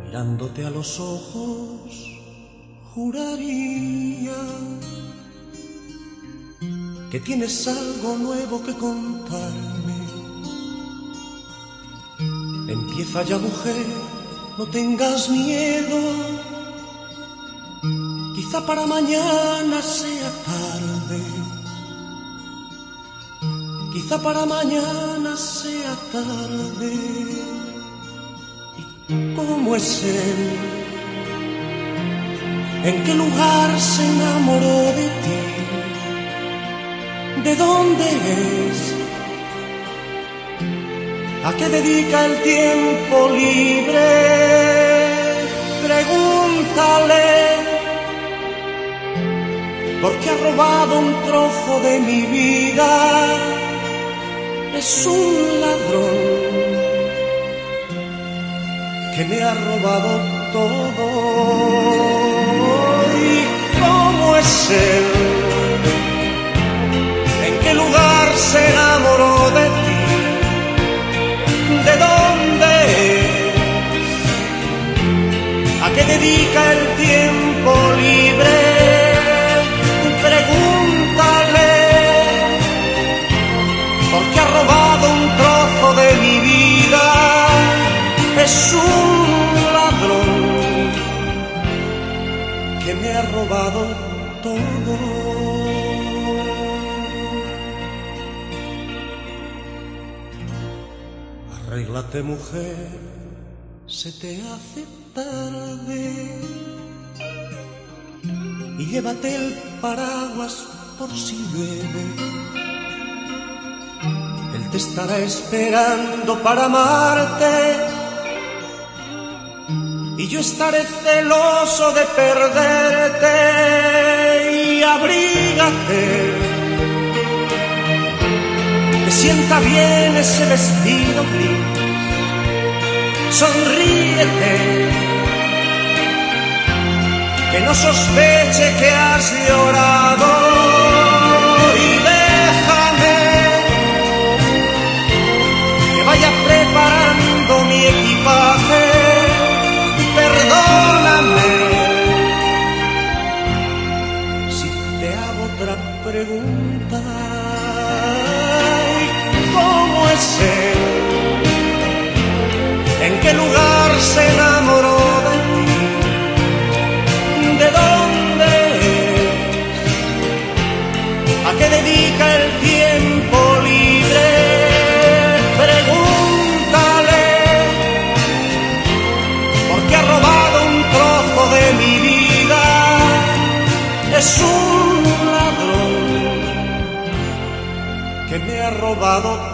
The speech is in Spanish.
Mirándote a los ojos, juraría que tienes algo nuevo que contarme. Empieza ya, mujer, no tengas miedo. Quizá para mañana sea tarde. Quizá para mañana sea tarde. ¿Cómo es él? ¿En qué lugar se enamoró de ti? ¿De dónde es? ¿A qué dedica el tiempo libre? Pregúntale, porque ha robado un trozo de mi vida. Es un ladrón que me ha robado todo. ¿Y cómo es él? ¿En qué lugar se enamoró de ti? ¿De dónde es? ¿A qué dedica el tiempo libre? Pregúntale, porque ha robado un trozo de mi vida. Es un ladrón que me ha robado todo. Arréglate, mujer, se te hace tarde, y llévate el paraguas por si llueve. Él te estará esperando para amarte, y yo estaré celoso de perderte. Y abrígate, te sienta bien ese vestido gris. Sonríete, que no sospeche que has llorado. Y déjame que vaya preparando mi equipaje. Perdóname si te hago otra pregunta. ¿Cómo es él? ¿En qué lugar se enamoró de ti? ¿De dónde es? ¿A qué dedica el tiempo libre? Pregúntale, porque ha robado un trozo de mi vida. Es un ladrón que me ha robado